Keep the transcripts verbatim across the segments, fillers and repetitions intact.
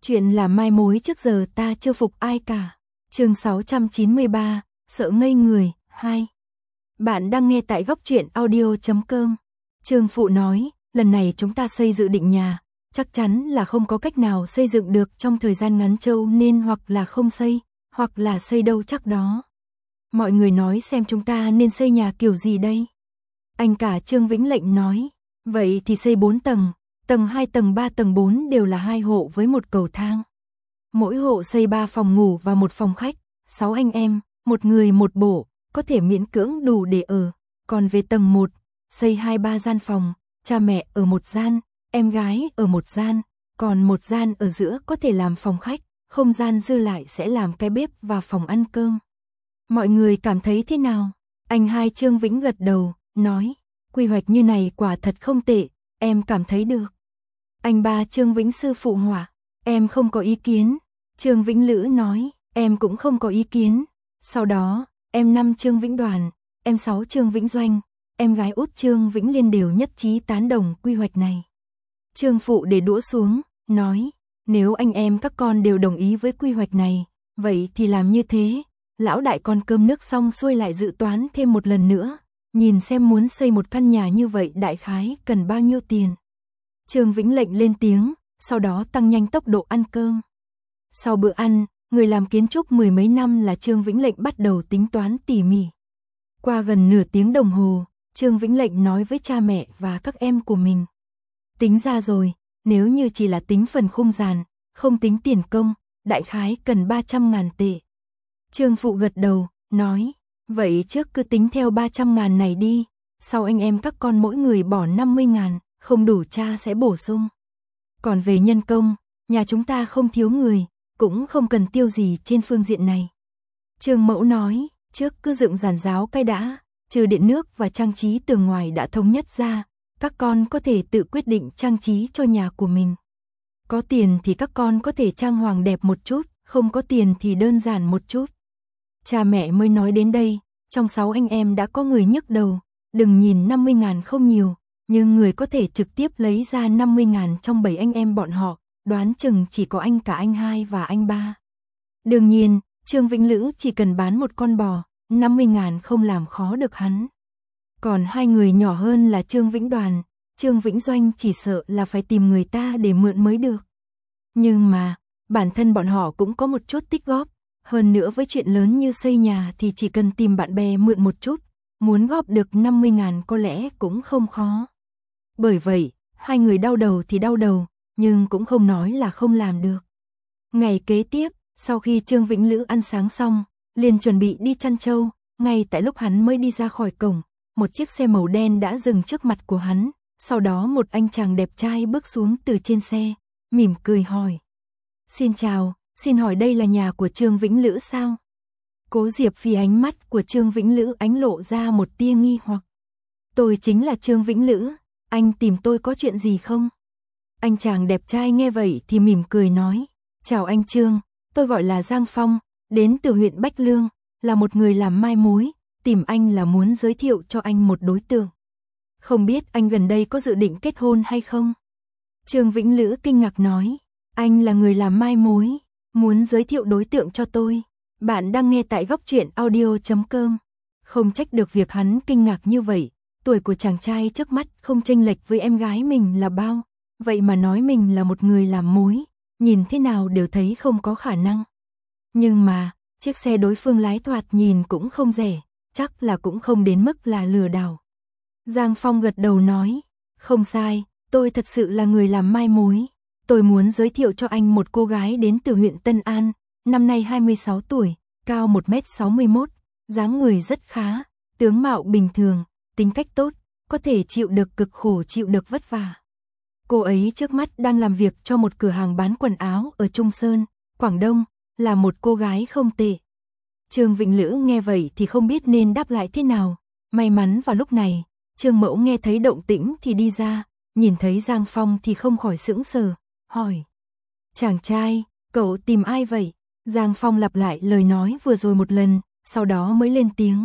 Chuyện là mai mối trước giờ ta chưa phục ai cả. Chương sáu trăm chín mươi ba, sợ ngây người, hai. Bạn đang nghe tại góc truyện audio chấm com. Trương Phụ nói, lần này chúng ta xây dự định nhà, chắc chắn là không có cách nào xây dựng được trong thời gian ngắn châu nên hoặc là không xây, hoặc là xây đâu chắc đó. Mọi người nói xem chúng ta nên xây nhà kiểu gì đây? Anh cả Trương Vĩnh Lệnh nói, vậy thì xây bốn tầng, tầng hai, tầng ba, tầng bốn đều là hai hộ với một cầu thang. Mỗi hộ xây ba phòng ngủ và một phòng khách, sáu anh em, một người một bộ, có thể miễn cưỡng đủ để ở. Còn về tầng một, xây hai ba gian phòng, cha mẹ ở một gian, em gái ở một gian, còn một gian ở giữa có thể làm phòng khách, không gian dư lại sẽ làm cái bếp và phòng ăn cơm. Mọi người cảm thấy thế nào? Anh hai Trương Vĩnh gật đầu, nói, quy hoạch như này quả thật không tệ, em cảm thấy được. Anh ba Trương Vĩnh Sư phụ họa, em không có ý kiến. Trương Vĩnh Lữ nói, em cũng không có ý kiến. Sau đó, em năm Trương Vĩnh Đoàn, em sáu Trương Vĩnh Doanh, em gái út Trương Vĩnh Liên đều nhất trí tán đồng quy hoạch này. Trương Phụ để đũa xuống, nói, nếu anh em các con đều đồng ý với quy hoạch này, vậy thì làm như thế. Lão đại con cơm nước xong xuôi lại dự toán thêm một lần nữa, nhìn xem muốn xây một căn nhà như vậy đại khái cần bao nhiêu tiền. Trương Vĩnh Lệnh lên tiếng, sau đó tăng nhanh tốc độ ăn cơm. Sau bữa ăn, người làm kiến trúc mười mấy năm là Trương Vĩnh Lệnh bắt đầu tính toán tỉ mỉ. Qua gần nửa tiếng đồng hồ, Trương Vĩnh Lệnh nói với cha mẹ và các em của mình. Tính ra rồi, nếu như chỉ là tính phần khung giàn, không tính tiền công, đại khái cần ba trăm ngàn tệ. Trương Phụ gật đầu, nói, vậy trước cứ tính theo ba trăm ngàn này đi, sau anh em các con mỗi người bỏ năm mươi ngàn, không đủ cha sẽ bổ sung. Còn về nhân công, nhà chúng ta không thiếu người, cũng không cần tiêu gì trên phương diện này. Trương Mẫu nói, trước cứ dựng giàn giáo cái đã, trừ điện nước và trang trí tường ngoài đã thống nhất ra, các con có thể tự quyết định trang trí cho nhà của mình. Có tiền thì các con có thể trang hoàng đẹp một chút, không có tiền thì đơn giản một chút. Cha mẹ mới nói đến đây, trong sáu anh em đã có người nhức đầu, đừng nhìn năm mươi ngàn không nhiều, nhưng người có thể trực tiếp lấy ra năm mươi ngàn trong bảy anh em bọn họ, đoán chừng chỉ có anh cả anh hai và anh ba. Đương nhiên, Trương Vĩnh Lữ chỉ cần bán một con bò, năm mươi ngàn không làm khó được hắn. Còn hai người nhỏ hơn là Trương Vĩnh Đoàn, Trương Vĩnh Doanh chỉ sợ là phải tìm người ta để mượn mới được. Nhưng mà, bản thân bọn họ cũng có một chút tích góp, hơn nữa với chuyện lớn như xây nhà thì chỉ cần tìm bạn bè mượn một chút, muốn góp được năm mươi ngàn có lẽ cũng không khó. Bởi vậy, hai người đau đầu thì đau đầu, nhưng cũng không nói là không làm được. Ngày kế tiếp, sau khi Trương Vĩnh Lữ ăn sáng xong, liền chuẩn bị đi chăn trâu, ngay tại lúc hắn mới đi ra khỏi cổng, một chiếc xe màu đen đã dừng trước mặt của hắn, sau đó một anh chàng đẹp trai bước xuống từ trên xe, mỉm cười hỏi. Xin chào, xin hỏi đây là nhà của Trương Vĩnh Lữ sao? Cố Diệp vì ánh mắt của Trương Vĩnh Lữ ánh lộ ra một tia nghi hoặc. Tôi chính là Trương Vĩnh Lữ, anh tìm tôi có chuyện gì không? Anh chàng đẹp trai nghe vậy thì mỉm cười nói, chào anh Trương, tôi gọi là Giang Phong, đến từ huyện Bách Lương, là một người làm mai mối, tìm anh là muốn giới thiệu cho anh một đối tượng. Không biết anh gần đây có dự định kết hôn hay không? Trương Vĩnh Lữ kinh ngạc nói, anh là người làm mai mối, muốn giới thiệu đối tượng cho tôi. Bạn đang nghe tại góc truyện audio chấm com. Không trách được việc hắn kinh ngạc như vậy, tuổi của chàng trai trước mắt không chênh lệch với em gái mình là bao, vậy mà nói mình là một người làm mối, nhìn thế nào đều thấy không có khả năng. Nhưng mà, chiếc xe đối phương lái thoạt nhìn cũng không rẻ, chắc là cũng không đến mức là lừa đảo. Giang Phong gật đầu nói, không sai, tôi thật sự là người làm mai mối. Tôi muốn giới thiệu cho anh một cô gái đến từ huyện Tân An, năm nay hai mươi sáu tuổi, cao một mét sáu mươi mốt, dáng người rất khá, tướng mạo bình thường, tính cách tốt, có thể chịu được cực khổ chịu được vất vả. Cô ấy trước mắt đang làm việc cho một cửa hàng bán quần áo ở Trung Sơn, Quảng Đông, là một cô gái không tệ. Trương Vĩnh Lữ nghe vậy thì không biết nên đáp lại thế nào, may mắn vào lúc này, Trương Mẫu nghe thấy động tĩnh thì đi ra, nhìn thấy Giang Phong thì không khỏi sững sờ, hỏi. Chàng trai, cậu tìm ai vậy? Giang Phong lặp lại lời nói vừa rồi một lần, sau đó mới lên tiếng.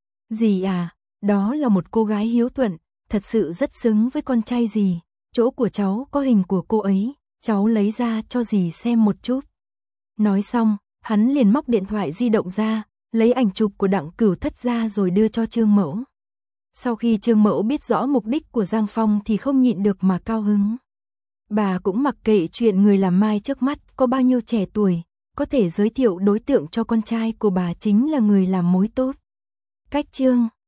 Dì à, đó là một cô gái hiếu thuận, thật sự rất xứng với con trai dì, chỗ của cháu có hình của cô ấy, cháu lấy ra cho dì xem một chút. Nói xong, hắn liền móc điện thoại di động ra, lấy ảnh chụp của Đặng Cửu Thất ra rồi đưa cho Trương Mẫu. Sau khi Trương Mẫu biết rõ mục đích của Giang Phong thì không nhịn được mà cao hứng. Bà cũng mặc kệ chuyện người làm mai trước mắt có bao nhiêu trẻ tuổi, có thể giới thiệu đối tượng cho con trai của bà chính là người làm mối tốt. Cách chương